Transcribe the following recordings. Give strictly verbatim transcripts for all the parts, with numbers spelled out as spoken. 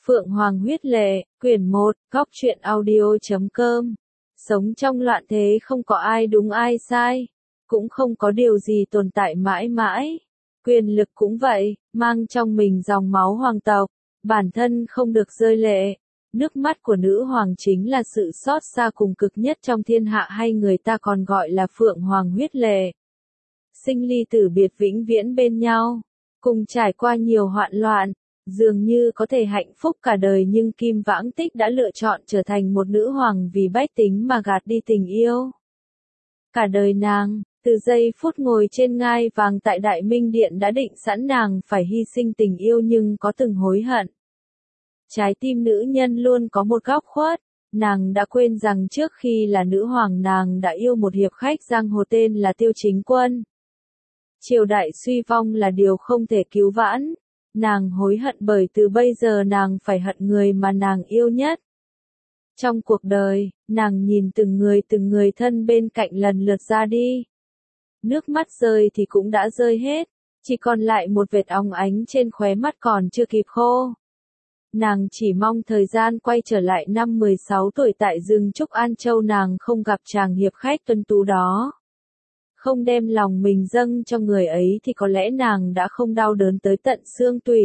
Phượng Hoàng huyết lệ, quyển một, góc truyện audio.com. Sống trong loạn thế không có ai đúng ai sai, cũng không có điều gì tồn tại mãi mãi. Quyền lực cũng vậy, mang trong mình dòng máu hoàng tộc, bản thân không được rơi lệ. Nước mắt của nữ hoàng chính là sự xót xa cùng cực nhất trong thiên hạ, hay người ta còn gọi là Phượng Hoàng huyết lệ. Sinh ly tử biệt vĩnh viễn bên nhau, cùng trải qua nhiều hoạn loạn, dường như có thể hạnh phúc cả đời, nhưng Kim Vãng Tích đã lựa chọn trở thành một nữ hoàng vì bách tính mà gạt đi tình yêu. Cả đời nàng, từ giây phút ngồi trên ngai vàng tại Đại Minh Điện đã định sẵn nàng phải hy sinh tình yêu, nhưng có từng hối hận. Trái tim nữ nhân luôn có một góc khuất, nàng đã quên rằng trước khi là nữ hoàng nàng đã yêu một hiệp khách giang hồ tên là Tiêu Chính Quân. Triều đại suy vong là điều không thể cứu vãn. Nàng hối hận bởi từ bây giờ nàng phải hận người mà nàng yêu nhất. Trong cuộc đời, nàng nhìn từng người từng người thân bên cạnh lần lượt ra đi. Nước mắt rơi thì cũng đã rơi hết, chỉ còn lại một vệt óng ánh trên khóe mắt còn chưa kịp khô. Nàng chỉ mong thời gian quay trở lại năm mười sáu tuổi tại rừng Trúc An Châu, nàng không gặp chàng hiệp khách tuấn tú đó. Không đem lòng mình dâng cho người ấy thì có lẽ nàng đã không đau đớn tới tận xương tủy.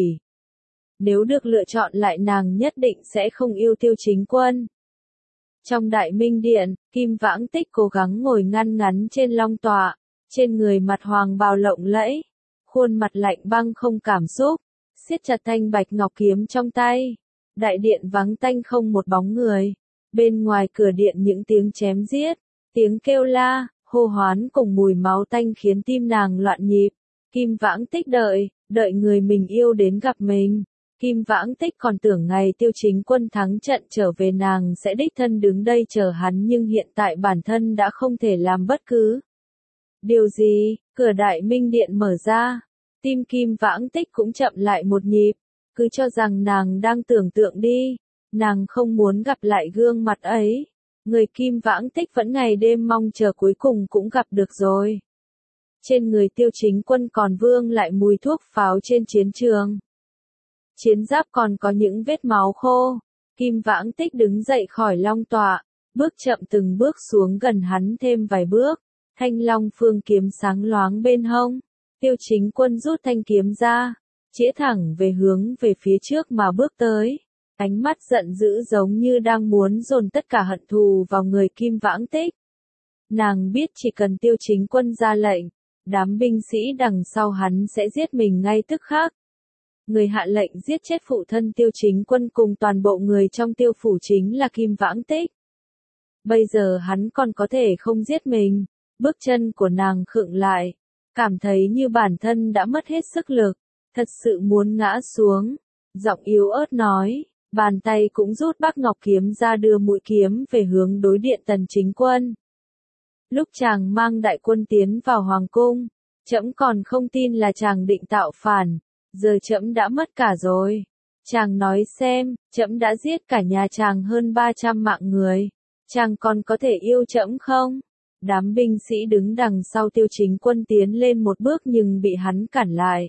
Nếu được lựa chọn lại nàng nhất định sẽ không yêu Tiêu Chính Quân. Trong Đại Minh Điện, Kim Vãng Tích cố gắng ngồi ngăn ngắn trên long tọa, trên người mặt hoàng bào lộng lẫy, khuôn mặt lạnh băng không cảm xúc, siết chặt thanh bạch ngọc kiếm trong tay. Đại điện vắng tanh không một bóng người, bên ngoài cửa điện những tiếng chém giết, tiếng kêu la, hô hoán cùng mùi máu tanh khiến tim nàng loạn nhịp. Kim Vãng Tích đợi, đợi người mình yêu đến gặp mình. Kim Vãng Tích còn tưởng ngày Tiêu Chính Quân thắng trận trở về nàng sẽ đích thân đứng đây chờ hắn, nhưng hiện tại bản thân đã không thể làm bất cứ điều gì. Cửa Đại Minh Điện mở ra, tim Kim Vãng Tích cũng chậm lại một nhịp, cứ cho rằng nàng đang tưởng tượng đi, nàng không muốn gặp lại gương mặt ấy. Người Kim Vãng Tích vẫn ngày đêm mong chờ cuối cùng cũng gặp được rồi. Trên người Tiêu Chính Quân còn vương lại mùi thuốc pháo trên chiến trường. Chiến giáp còn có những vết máu khô. Kim Vãng Tích đứng dậy khỏi long tọa, bước chậm từng bước xuống gần hắn thêm vài bước. Thanh long phương kiếm sáng loáng bên hông. Tiêu Chính Quân rút thanh kiếm ra, chĩa thẳng về hướng về phía trước mà bước tới. Ánh mắt giận dữ giống như đang muốn dồn tất cả hận thù vào người Kim Vãng Tích. Nàng biết chỉ cần Tiêu Chính Quân ra lệnh, đám binh sĩ đằng sau hắn sẽ giết mình ngay tức khắc. Người hạ lệnh giết chết phụ thân Tiêu Chính Quân cùng toàn bộ người trong Tiêu phủ chính là Kim Vãng Tích. Bây giờ hắn còn có thể không giết mình. Bước chân của nàng khựng lại, cảm thấy như bản thân đã mất hết sức lực, thật sự muốn ngã xuống. Giọng yếu ớt nói. Bàn tay cũng rút bắc ngọc kiếm ra, đưa mũi kiếm về hướng đối điện Tần Chính Quân. Lúc chàng mang đại quân tiến vào hoàng cung, trẫm còn không tin là chàng định tạo phản, giờ trẫm đã mất cả rồi. Chàng nói xem, trẫm đã giết cả nhà chàng hơn ba trăm mạng người, chàng còn có thể yêu trẫm không? Đám binh sĩ đứng đằng sau Tiêu Chính Quân tiến lên một bước nhưng bị hắn cản lại.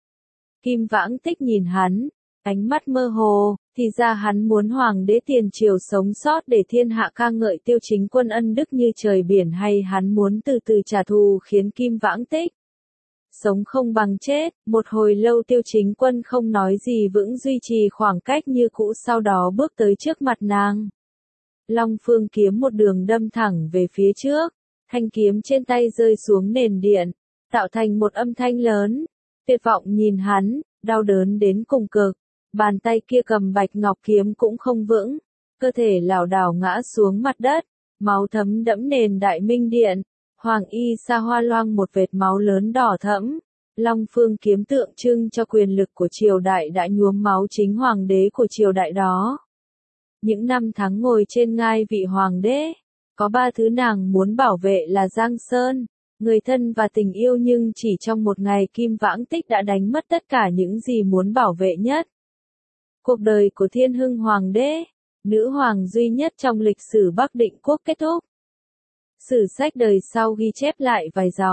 Kim Vãng Tích nhìn hắn, ánh mắt mơ hồ, thì ra hắn muốn hoàng đế tiền triều sống sót để thiên hạ ca ngợi Tiêu Chính Quân ân đức như trời biển, hay hắn muốn từ từ trả thù khiến Kim Vãng Tích sống không bằng chết. Một hồi lâu Tiêu Chính Quân không nói gì, vững duy trì khoảng cách như cũ, sau đó bước tới trước mặt nàng. Long phương kiếm một đường đâm thẳng về phía trước, thanh kiếm trên tay rơi xuống nền điện, tạo thành một âm thanh lớn. Tuyệt vọng nhìn hắn, đau đớn đến cùng cực. Bàn tay kia cầm bạch ngọc kiếm cũng không vững, cơ thể lảo đảo ngã xuống mặt đất, máu thấm đẫm nền Đại Minh Điện. Hoàng y sa hoa loang một vệt máu lớn đỏ thẫm. Long phương kiếm tượng trưng cho quyền lực của triều đại đã nhuốm máu chính hoàng đế của triều đại đó. Những năm tháng ngồi trên ngai vị hoàng đế, có ba thứ nàng muốn bảo vệ là Giang Sơn, người thân và tình yêu, nhưng chỉ trong một ngày Kim Vãng Tích đã đánh mất tất cả những gì muốn bảo vệ nhất. Cuộc đời của Thiên Hưng Hoàng đế, nữ hoàng duy nhất trong lịch sử Bắc Định Quốc kết thúc. Sử sách đời sau ghi chép lại vài dòng,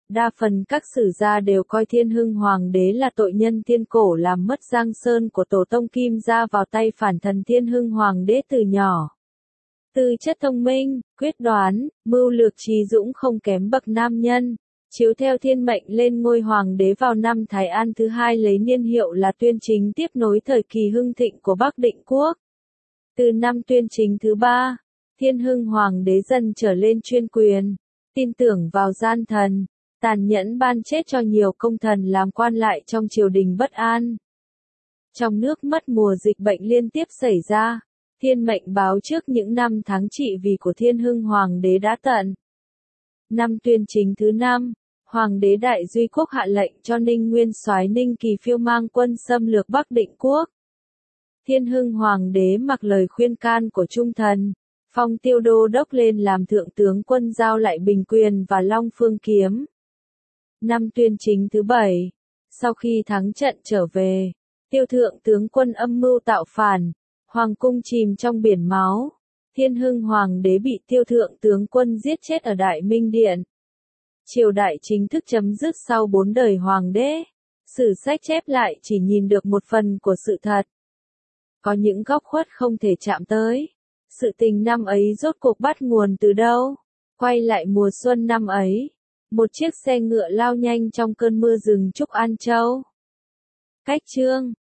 Đa phần các sử gia đều coi Thiên Hưng Hoàng đế là tội nhân thiên cổ làm mất Giang Sơn của tổ tông Kim gia vào tay phản thần Thiên Hưng Hoàng đế từ nhỏ. Tư chất thông minh, quyết đoán, mưu lược trí dũng không kém bậc nam nhân. Chiếu theo thiên mệnh lên ngôi hoàng đế vào năm Thái An thứ hai lấy niên hiệu là Tuyên Chính tiếp nối thời kỳ hưng thịnh của Bắc Định Quốc. Từ năm Tuyên Chính thứ ba, Thiên Hưng Hoàng đế dần trở lên chuyên quyền, tin tưởng vào gian thần, tàn nhẫn ban chết cho nhiều công thần làm quan lại trong triều đình bất an. Trong nước mất mùa dịch bệnh liên tiếp xảy ra, thiên mệnh báo trước những năm tháng trị vì của Thiên Hưng Hoàng đế đã tận. Năm Tuyên Chính thứ năm, Hoàng đế Đại Duy Quốc hạ lệnh cho Ninh Nguyên soái Ninh Kỳ Phiêu mang quân xâm lược Bắc Định Quốc. Thiên Hưng Hoàng đế mặc lời khuyên can của Trung thần, phong Tiêu Đô đốc lên làm thượng tướng quân giao lại Bình Quyền và Long Phương Kiếm. Năm Tuyên Chính thứ bảy, sau khi thắng trận trở về, Tiêu thượng tướng quân âm mưu tạo phản, hoàng cung chìm trong biển máu. Thiên Hưng Hoàng đế bị Tiêu thượng tướng quân giết chết ở Đại Minh Điện. Triều đại chính thức chấm dứt sau bốn đời hoàng đế. Sử sách chép lại chỉ nhìn được một phần của sự thật. Có những góc khuất không thể chạm tới. Sự tình năm ấy rốt cuộc bắt nguồn từ đâu? Quay lại mùa xuân năm ấy. Một chiếc xe ngựa lao nhanh trong cơn mưa rừng Trúc An Châu. Cách chương